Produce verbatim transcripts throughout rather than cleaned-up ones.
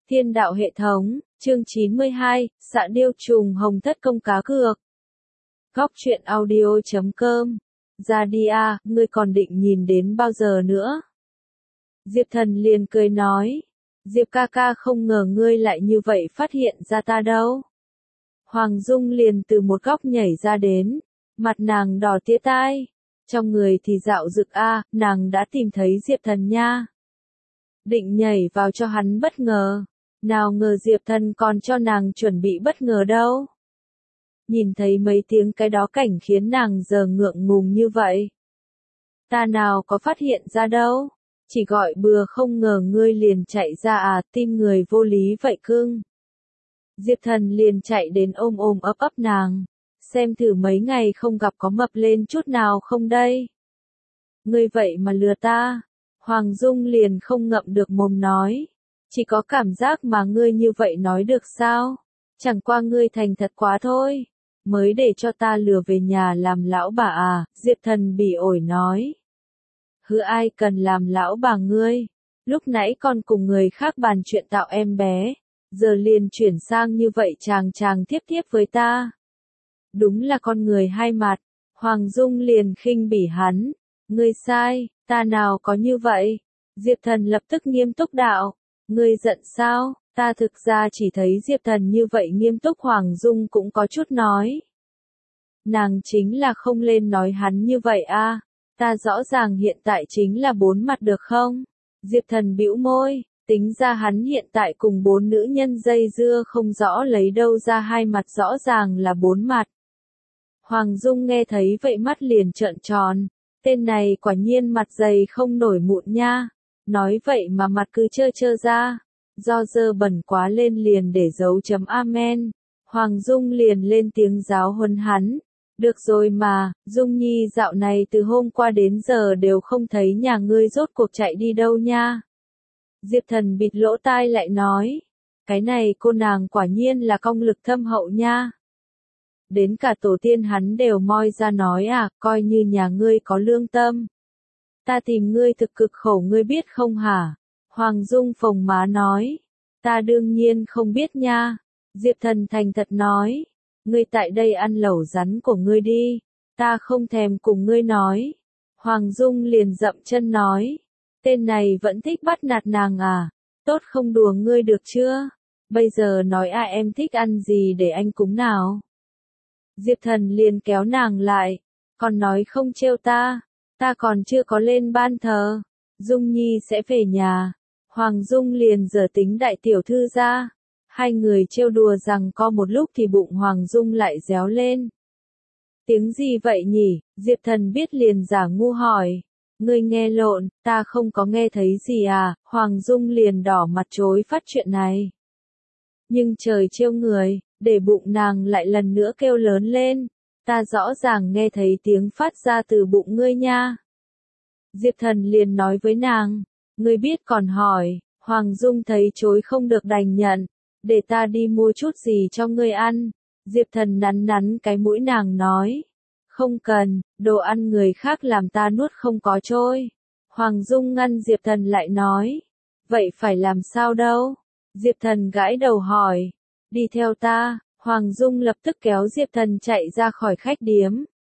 Thiên đạo hệ thống, chương chín mươi hai, xạ điêu trùng hồng thất công cá cược. Góc truyện audio chấm com. Ra đi a, ngươi còn định nhìn đến bao giờ nữa? Diệp Thần liền cười nói. Diệp ca ca không ngờ ngươi lại như vậy phát hiện ra ta đâu. Hoàng Dung liền từ một góc nhảy ra đến, mặt nàng đỏ tía tai. Trong người thì dạo rực a, nàng đã tìm thấy Diệp Thần nha. Định nhảy vào cho hắn bất ngờ. Nào ngờ Diệp Thần còn cho nàng chuẩn bị bất ngờ đâu. Nhìn thấy mấy tiếng cái đó cảnh khiến nàng giờ ngượng ngùng như vậy. Ta nào có phát hiện ra đâu. Chỉ gọi bừa không ngờ ngươi liền chạy ra à, tin người vô lý vậy cưng. Diệp Thần liền chạy đến ôm ôm ấp ấp nàng. Xem thử mấy ngày không gặp có mập lên chút nào không đây. Ngươi vậy mà lừa ta. Hoàng Dung liền không ngậm được mồm nói. Chỉ có cảm giác mà ngươi như vậy nói được sao? Chẳng qua ngươi thành thật quá thôi. Mới để cho ta lừa về nhà làm lão bà à, Diệp Thần bỉ ổi nói. Hứ ai cần làm lão bà ngươi? Lúc nãy còn cùng người khác bàn chuyện tạo em bé. Giờ liền chuyển sang như vậy chàng chàng tiếp tiếp với ta. Đúng là con người hai mặt. Hoàng Dung liền khinh bỉ hắn. Ngươi sai, ta nào có như vậy? Diệp Thần lập tức nghiêm túc đạo. Ngươi giận sao? Ta thực ra chỉ thấy Diệp Thần như vậy nghiêm túc. Hoàng Dung cũng có chút nói. Nàng chính là không lên nói hắn như vậy a. Ta rõ ràng hiện tại chính là bốn mặt được không? Diệp Thần bĩu môi, tính ra hắn hiện tại cùng bốn nữ nhân dây dưa không rõ lấy đâu ra hai mặt, rõ ràng là bốn mặt. Hoàng Dung nghe thấy vậy mắt liền trợn tròn. Tên này quả nhiên mặt dày không nổi mụn nha. Nói vậy mà mặt cứ trơ trơ ra. Do dơ bẩn quá lên liền để dấu chấm amen. Hoàng Dung liền lên tiếng giáo huấn hắn. Được rồi mà, Dung Nhi dạo này từ hôm qua đến giờ đều không thấy nhà ngươi rốt cuộc chạy đi đâu nha. Diệp Thần bịt lỗ tai lại nói. Cái này cô nàng quả nhiên là công lực thâm hậu nha. Đến cả tổ tiên hắn đều moi ra nói à, coi như nhà ngươi có lương tâm. Ta tìm ngươi thực cực khổ ngươi biết không hả? Hoàng Dung phồng má nói. Ta đương nhiên không biết nha. Diệp Thần thành thật nói. Ngươi tại đây ăn lẩu rắn của ngươi đi. Ta không thèm cùng ngươi nói. Hoàng Dung liền dậm chân nói. Tên này vẫn thích bắt nạt nàng à? Tốt không đùa ngươi được chưa? Bây giờ nói à em thích ăn gì để anh cúng nào? Diệp Thần liền kéo nàng lại. Còn nói không trêu ta. Ta còn chưa có lên ban thờ. Dung Nhi sẽ về nhà. Hoàng Dung liền giở tính đại tiểu thư ra. Hai người trêu đùa rằng co một lúc thì bụng Hoàng Dung lại réo lên. Tiếng gì vậy nhỉ? Diệp Thần biết liền giả ngu hỏi. Ngươi nghe lộn, ta không có nghe thấy gì à? Hoàng Dung liền đỏ mặt chối phát chuyện này. Nhưng trời trêu người, để bụng nàng lại lần nữa kêu lớn lên. Ta rõ ràng nghe thấy tiếng phát ra từ bụng ngươi nha. Diệp Thần liền nói với nàng. Ngươi biết còn hỏi. Hoàng Dung thấy chối không được đành nhận. Để ta đi mua chút gì cho ngươi ăn. Diệp Thần nắn nắn cái mũi nàng nói. Không cần, đồ ăn người khác làm ta nuốt không có trôi. Hoàng Dung ngăn Diệp Thần lại nói. Vậy phải làm sao đâu? Diệp Thần gãi đầu hỏi. Đi theo ta. Hoàng Dung lập tức kéo Diệp Thần chạy ra khỏi khách điếm.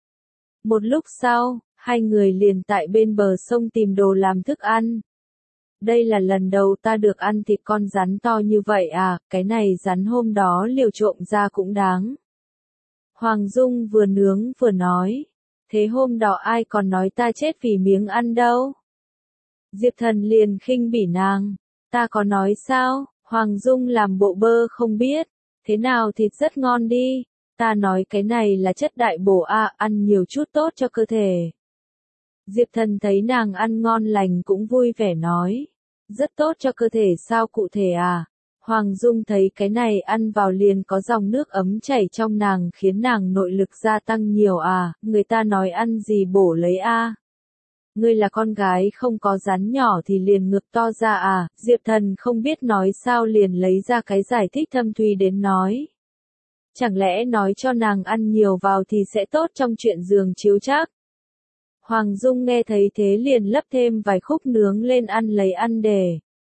Một lúc sau, hai người liền tại bên bờ sông tìm đồ làm thức ăn. Đây là lần đầu ta được ăn thịt con rắn to như vậy à, cái này rắn hôm đó liều trộm ra cũng đáng. Hoàng Dung vừa nướng vừa nói. Thế hôm đó ai còn nói ta chết vì miếng ăn đâu. Diệp Thần liền khinh bỉ nàng. Ta có nói sao? Hoàng Dung làm bộ bơ không biết. Thế nào thịt rất ngon đi. Ta nói cái này là chất đại bổ à, ăn nhiều chút tốt cho cơ thể. Diệp Thần thấy nàng ăn ngon lành cũng vui vẻ nói. Rất tốt cho cơ thể sao cụ thể à? Hoàng Dung thấy cái này ăn vào liền có dòng nước ấm chảy trong nàng khiến nàng nội lực gia tăng nhiều à, người ta nói ăn gì bổ lấy a. À. Ngươi là con gái không có rắn nhỏ thì liền ngực to ra à, Diệp Thần không biết nói sao liền lấy ra cái giải thích thâm thúy đến nói. Chẳng lẽ nói cho nàng ăn nhiều vào thì sẽ tốt trong chuyện giường chiếu chắc? Hoàng Dung nghe thấy thế liền lấp thêm vài khúc nướng lên ăn lấy ăn để.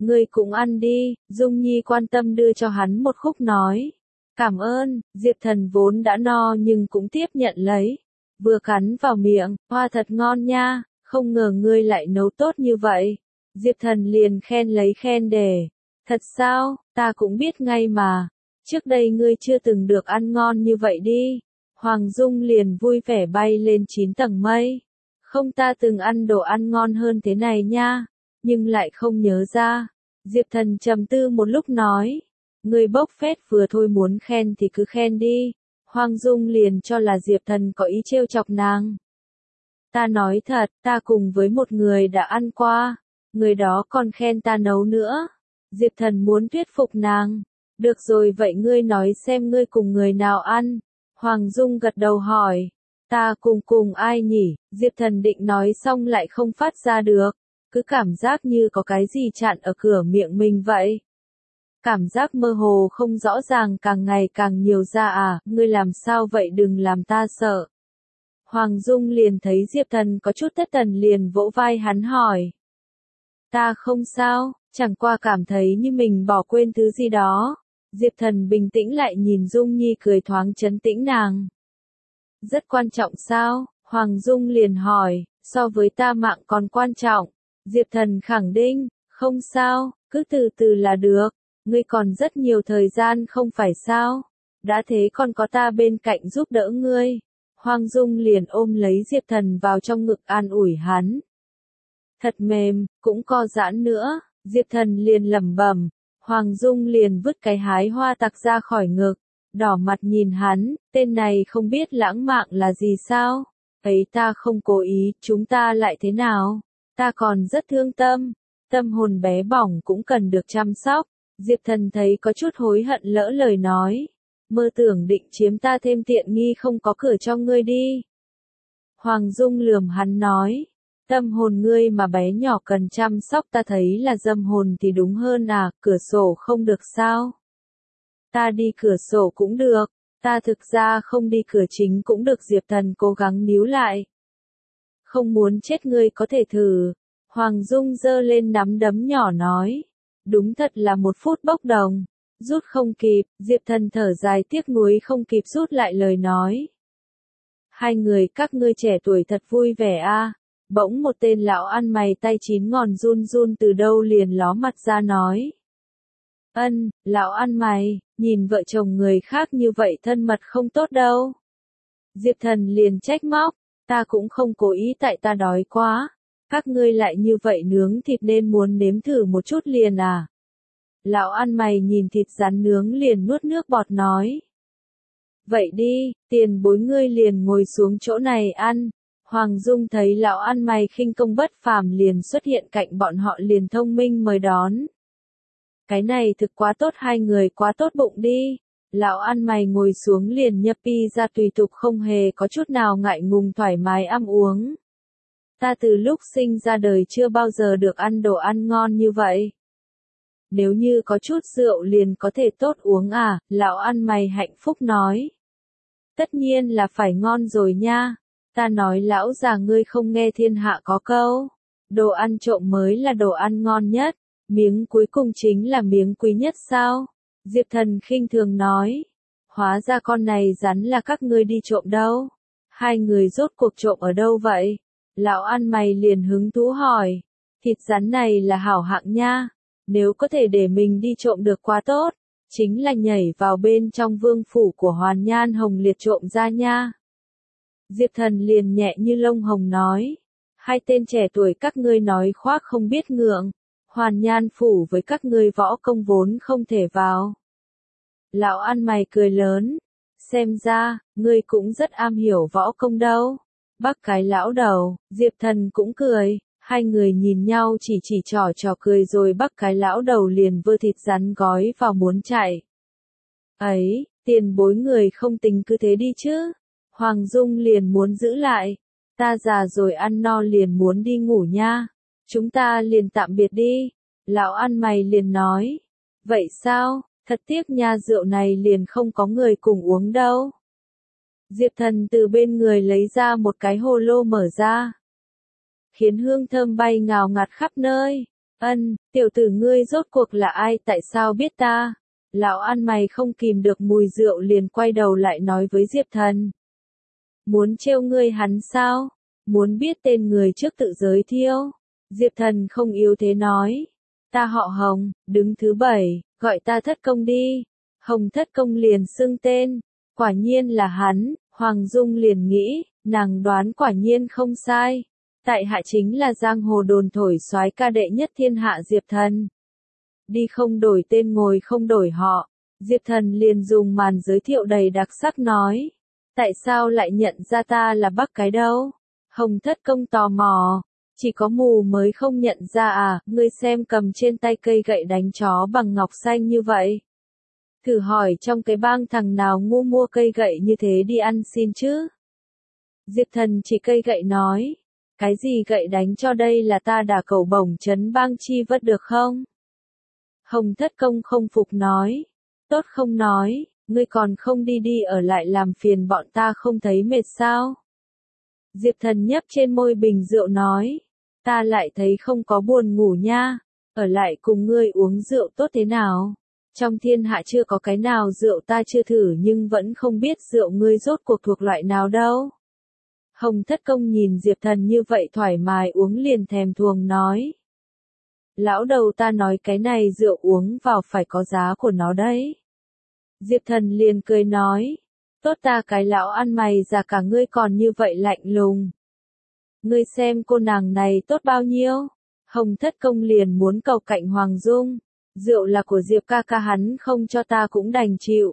Ngươi cũng ăn đi, Dung Nhi quan tâm đưa cho hắn một khúc nói. Cảm ơn, Diệp Thần vốn đã no nhưng cũng tiếp nhận lấy. Vừa cắn vào miệng, hoa thật ngon nha, không ngờ ngươi lại nấu tốt như vậy. Diệp Thần liền khen lấy khen để. Thật sao, ta cũng biết ngay mà. Trước đây ngươi chưa từng được ăn ngon như vậy đi. Hoàng Dung liền vui vẻ bay lên chín tầng mây. Không, ta từng ăn đồ ăn ngon hơn thế này nha, nhưng lại không nhớ ra. Diệp Thần trầm tư một lúc nói. Ngươi bốc phét vừa thôi, muốn khen thì cứ khen đi. Hoàng Dung liền cho là Diệp Thần có ý trêu chọc nàng. Ta nói thật, ta cùng với một người đã ăn qua. Người đó còn khen ta nấu nữa. Diệp Thần muốn thuyết phục nàng. Được rồi, vậy ngươi nói xem ngươi cùng người nào ăn. Hoàng Dung gật đầu hỏi. Ta cùng cùng ai nhỉ? Diệp Thần định nói xong lại không phát ra được. Cứ cảm giác như có cái gì chặn ở cửa miệng mình vậy. Cảm giác mơ hồ không rõ ràng càng ngày càng nhiều ra à, ngươi làm sao vậy, đừng làm ta sợ. Hoàng Dung liền thấy Diệp Thần có chút thất thần liền vỗ vai hắn hỏi. Ta không sao, chẳng qua cảm thấy như mình bỏ quên thứ gì đó. Diệp Thần bình tĩnh lại nhìn Dung Nhi cười thoáng trấn tĩnh nàng. Rất quan trọng sao? Hoàng Dung liền hỏi, so với ta mạng còn quan trọng. Diệp Thần khẳng định, không sao, cứ từ từ là được. Ngươi còn rất nhiều thời gian không phải sao? Đã thế còn có ta bên cạnh giúp đỡ ngươi. Hoàng Dung liền ôm lấy Diệp Thần vào trong ngực an ủi hắn. Thật mềm, cũng co giãn nữa. Diệp Thần liền lẩm bẩm. Hoàng Dung liền vứt cái hái hoa tặc ra khỏi ngực. Đỏ mặt nhìn hắn, tên này không biết lãng mạn là gì sao? Ấy, ta không cố ý, chúng ta lại thế nào? Ta còn rất thương tâm. Tâm hồn bé bỏng cũng cần được chăm sóc. Diệp Thần thấy có chút hối hận lỡ lời nói. Mơ tưởng định chiếm ta thêm tiện nghi không có cửa cho ngươi đi. Hoàng Dung lườm hắn nói. Tâm hồn ngươi mà bé nhỏ cần chăm sóc, ta thấy là dâm hồn thì đúng hơn à, cửa sổ không được sao? Ta đi cửa sổ cũng được, ta thực ra không đi cửa chính cũng được. Diệp Thần cố gắng níu lại. Không muốn chết ngươi có thể thử. Hoàng Dung giơ lên nắm đấm nhỏ nói. Đúng thật là một phút bốc đồng. Rút không kịp, Diệp Thần thở dài tiếc nuối không kịp rút lại lời nói. Hai người các ngươi trẻ tuổi thật vui vẻ a. Bỗng một tên lão ăn mày tay chín ngón run run từ đâu liền ló mặt ra nói. Ân, lão ăn mày, nhìn vợ chồng người khác như vậy thân mật không tốt đâu. Diệp Thần liền trách móc, ta cũng không cố ý, tại ta đói quá. Các ngươi lại như vậy nướng thịt nên muốn nếm thử một chút liền à. Lão ăn mày nhìn thịt rắn nướng liền nuốt nước bọt nói. Vậy đi, tiền bối, ngươi liền ngồi xuống chỗ này ăn. Hoàng Dung thấy lão ăn mày khinh công bất phàm liền xuất hiện cạnh bọn họ liền thông minh mời đón. Cái này thực quá tốt, hai người quá tốt bụng đi. Lão ăn mày ngồi xuống liền nhấp pizza tùy tục không hề có chút nào ngại ngùng thoải mái ăn uống. Ta từ lúc sinh ra đời chưa bao giờ được ăn đồ ăn ngon như vậy. Nếu như có chút rượu liền có thể tốt uống à, lão ăn mày hạnh phúc nói. Tất nhiên là phải ngon rồi nha. Ta nói lão già ngươi không nghe thiên hạ có câu. Đồ ăn trộm mới là đồ ăn ngon nhất. Miếng cuối cùng chính là miếng quý nhất sao? Diệp Thần khinh thường nói. Hóa ra con này rắn là các ngươi đi trộm đâu. Hai người rốt cuộc trộm ở đâu vậy? Lão ăn mày liền hứng thú hỏi. Thịt rắn này là hảo hạng nha. Nếu có thể để mình đi trộm được quá tốt. Chính là nhảy vào bên trong vương phủ của Hoàn Nhan Hồng Liệt trộm ra nha. Diệp Thần liền nhẹ như lông hồng nói. Hai tên trẻ tuổi các ngươi nói khoác không biết ngượng. Hoàn Nhan phủ với các ngươi võ công vốn không thể vào. Lão ăn mày cười lớn. Xem ra, ngươi cũng rất am hiểu võ công đâu. Bác cái lão đầu, Diệp Thần cũng cười. Hai người nhìn nhau chỉ chỉ trò trò cười rồi bác cái lão đầu liền vơ thịt rắn gói vào muốn chạy. Ấy, tiền bối người không tính cứ thế đi chứ. Hoàng Dung liền muốn giữ lại. Ta già rồi ăn no liền muốn đi ngủ nha. Chúng ta liền tạm biệt đi. Lão ăn mày liền nói. Vậy sao, thật tiếc nha, rượu này liền không có người cùng uống đâu. Diệp Thần từ bên người lấy ra một cái hồ lô mở ra. Khiến hương thơm bay ngào ngạt khắp nơi. Ân, tiểu tử ngươi rốt cuộc là ai, tại sao biết ta? Lão ăn mày không kìm được mùi rượu liền quay đầu lại nói với Diệp Thần. Muốn trêu ngươi hắn sao? Muốn biết tên người trước tự giới thiệu? Diệp Thần không yếu thế nói. Ta họ Hồng, đứng thứ bảy, gọi ta Thất Công đi. Hồng Thất Công liền xưng tên. Quả nhiên là hắn, Hoàng Dung liền nghĩ, nàng đoán quả nhiên không sai. Tại hạ chính là giang hồ đồn thổi soái ca đệ nhất thiên hạ Diệp Thần. Đi không đổi tên ngồi không đổi họ. Diệp Thần liền dùng màn giới thiệu đầy đặc sắc nói. Tại sao lại nhận ra ta là Bắc cái đâu? Hồng Thất Công tò mò. Chỉ có mù mới không nhận ra à, ngươi xem cầm trên tay cây gậy đánh chó bằng ngọc xanh như vậy. Thử hỏi trong cái bang thằng nào ngu mua cây gậy như thế đi ăn xin chứ? Diệp Thần chỉ cây gậy nói. Cái gì gậy đánh cho đây là ta đả cầu bổng chấn bang chi vất được không? Hồng Thất Công không phục nói. Tốt không nói, ngươi còn không đi đi ở lại làm phiền bọn ta không thấy mệt sao? Diệp Thần nhấp trên môi bình rượu nói. Ta lại thấy không có buồn ngủ nha. Ở lại cùng ngươi uống rượu tốt thế nào? Trong thiên hạ chưa có cái nào rượu ta chưa thử nhưng vẫn không biết rượu ngươi rốt cuộc thuộc loại nào đâu. Hồng Thất Công nhìn Diệp Thần như vậy thoải mái uống liền thèm thuồng nói. Lão đầu ta nói cái này rượu uống vào phải có giá của nó đấy. Diệp Thần liền cười nói. Tốt ta cái lão ăn mày già cả ngươi còn như vậy lạnh lùng. Ngươi xem cô nàng này tốt bao nhiêu. Hồng Thất Công liền muốn cầu cạnh Hoàng Dung. Rượu là của Diệp ca ca hắn không cho ta cũng đành chịu.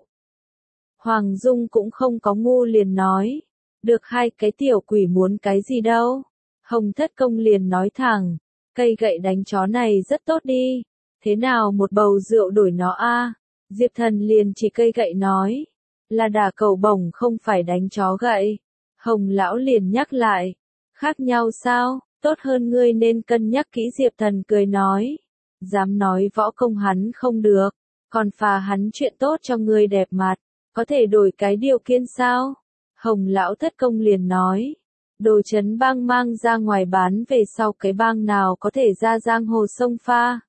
Hoàng Dung cũng không có ngu liền nói. Được hai cái tiểu quỷ muốn cái gì đâu. Hồng Thất Công liền nói thẳng. Cây gậy đánh chó này rất tốt đi. Thế nào một bầu rượu đổi nó a? Diệp Thần liền chỉ cây gậy nói. Là đả cầu bổng không phải đánh chó gậy. Hồng lão liền nhắc lại. Khác nhau sao? Tốt hơn ngươi nên cân nhắc kỹ. Diệp Thần cười nói. Dám nói võ công hắn không được. Còn phà hắn chuyện tốt cho ngươi đẹp mặt. Có thể đổi cái điều kiện sao? Hồng lão Thất Công liền nói. Đồ chấn bang mang ra ngoài bán về sau cái bang nào có thể ra giang hồ sông pha.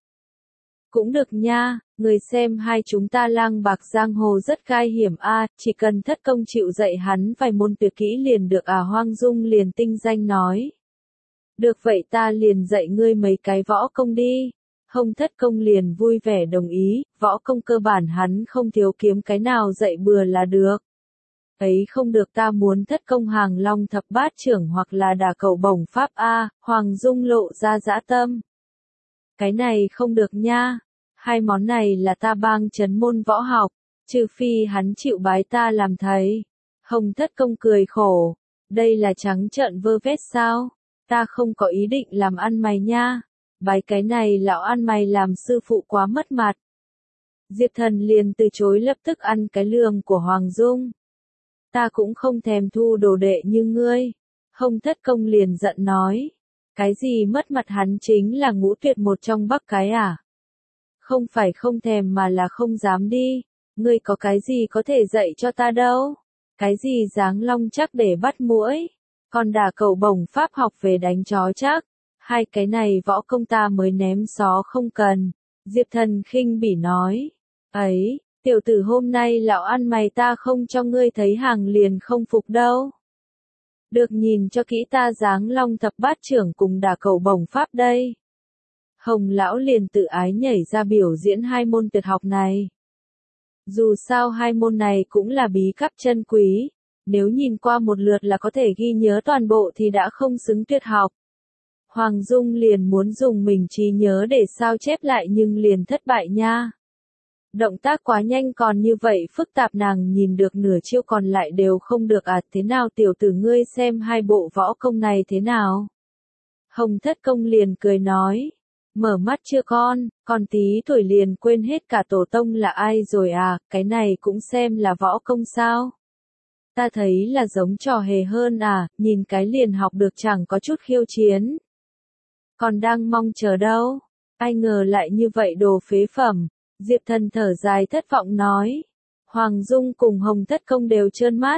Cũng được nha, người xem hai chúng ta lang bạc giang hồ rất gai hiểm a, chỉ cần Thất Công chịu dạy hắn vài môn tuyệt kỹ liền được à. Hoang Dung liền tinh danh nói. Được vậy ta liền dạy ngươi mấy cái võ công đi. Hồng Thất Công liền vui vẻ đồng ý, võ công cơ bản hắn không thiếu kiếm cái nào dạy bừa là được. Ấy không được ta muốn Thất Công hàng long thập bát trưởng hoặc là đả cầu bổng pháp a. Hoàng Dung lộ ra dã tâm. Cái này không được nha. Hai món này là ta bang chấn môn võ học, trừ phi hắn chịu bái ta làm thầy. Hồng Thất Công cười khổ. Đây là trắng trợn vơ vét sao? Ta không có ý định làm ăn mày nha. Bái cái này lão ăn mày làm sư phụ quá mất mặt. Diệp Thần liền từ chối lập tức ăn cái lương của Hoàng Dung. Ta cũng không thèm thu đồ đệ như ngươi. Hồng Thất Công liền giận nói. Cái gì mất mặt hắn chính là ngũ tuyệt một trong bắc cái à? Không phải không thèm mà là không dám đi. Ngươi có cái gì có thể dạy cho ta đâu? Cái gì giáng long chắc để bắt muỗi? Còn đả cầu bổng pháp học về đánh chó chắc? Hai cái này võ công ta mới ném xó không cần. Diệp Thần khinh bỉ nói. Ấy, tiểu tử hôm nay lão ăn mày ta không cho ngươi thấy hàng liền không phục đâu. Được nhìn cho kỹ ta giáng long thập bát trưởng cùng đả cầu bổng pháp đây. Hồng lão liền tự ái nhảy ra biểu diễn hai môn tuyệt học này. Dù sao hai môn này cũng là bí kíp chân quý. Nếu nhìn qua một lượt là có thể ghi nhớ toàn bộ thì đã không xứng tuyệt học. Hoàng Dung liền muốn dùng mình trí nhớ để sao chép lại nhưng liền thất bại nha. Động tác quá nhanh còn như vậy phức tạp nàng nhìn được nửa chiêu còn lại đều không được à. Thế nào tiểu tử ngươi xem hai bộ võ công này thế nào? Hồng Thất Công liền cười nói. Mở mắt chưa con, con tí tuổi liền quên hết cả tổ tông là ai rồi à, cái này cũng xem là võ công sao? Ta thấy là giống trò hề hơn à, nhìn cái liền học được chẳng có chút khiêu chiến. Còn đang mong chờ đâu, ai ngờ lại như vậy đồ phế phẩm. Diệp Thần thở dài thất vọng nói. Hoàng Dung cùng Hồng Thất Công đều trơn mắt.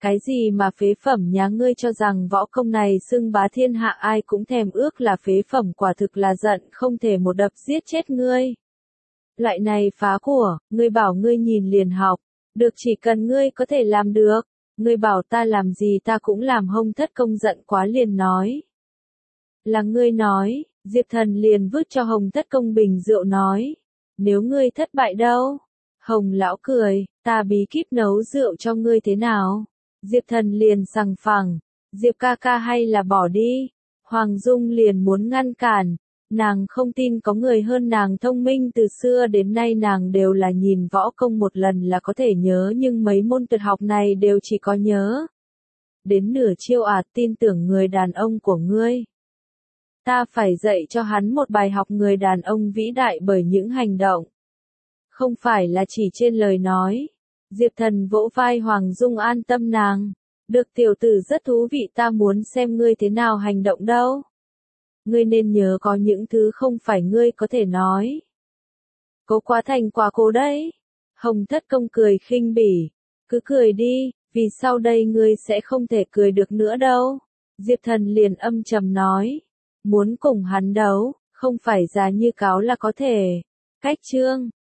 Cái gì mà phế phẩm nhá, ngươi cho rằng võ công này xưng bá thiên hạ ai cũng thèm ước là phế phẩm, quả thực là giận không thể một đập giết chết ngươi. Loại này phá của, ngươi bảo ngươi nhìn liền học, được chỉ cần ngươi có thể làm được, ngươi bảo ta làm gì ta cũng làm. Hồng Thất Công giận quá liền nói. Là ngươi nói, Diệp Thần liền vứt cho Hồng Thất Công bình rượu nói. Nếu ngươi thất bại đâu? Hồng lão cười, ta bí kíp nấu rượu cho ngươi thế nào? Diệp Thần liền sằng phẳng, Diệp ca ca hay là bỏ đi. Hoàng Dung liền muốn ngăn cản, nàng không tin có người hơn nàng thông minh, từ xưa đến nay nàng đều là nhìn võ công một lần là có thể nhớ, nhưng mấy môn tuyệt học này đều chỉ có nhớ đến nửa chiêu à, tin tưởng người đàn ông của ngươi. Ta phải dạy cho hắn một bài học, người đàn ông vĩ đại bởi những hành động, không phải là chỉ trên lời nói. Diệp Thần vỗ vai Hoàng Dung an tâm nàng. Được tiểu tử rất thú vị, ta muốn xem ngươi thế nào hành động đâu. Ngươi nên nhớ có những thứ không phải ngươi có thể nói. Cố quá thành quả cố đấy. Hồng Thất Công cười khinh bỉ. Cứ cười đi, vì sau đây ngươi sẽ không thể cười được nữa đâu. Diệp Thần liền âm trầm nói. Muốn cùng hắn đấu, không phải già như cáo là có thể. Cách chương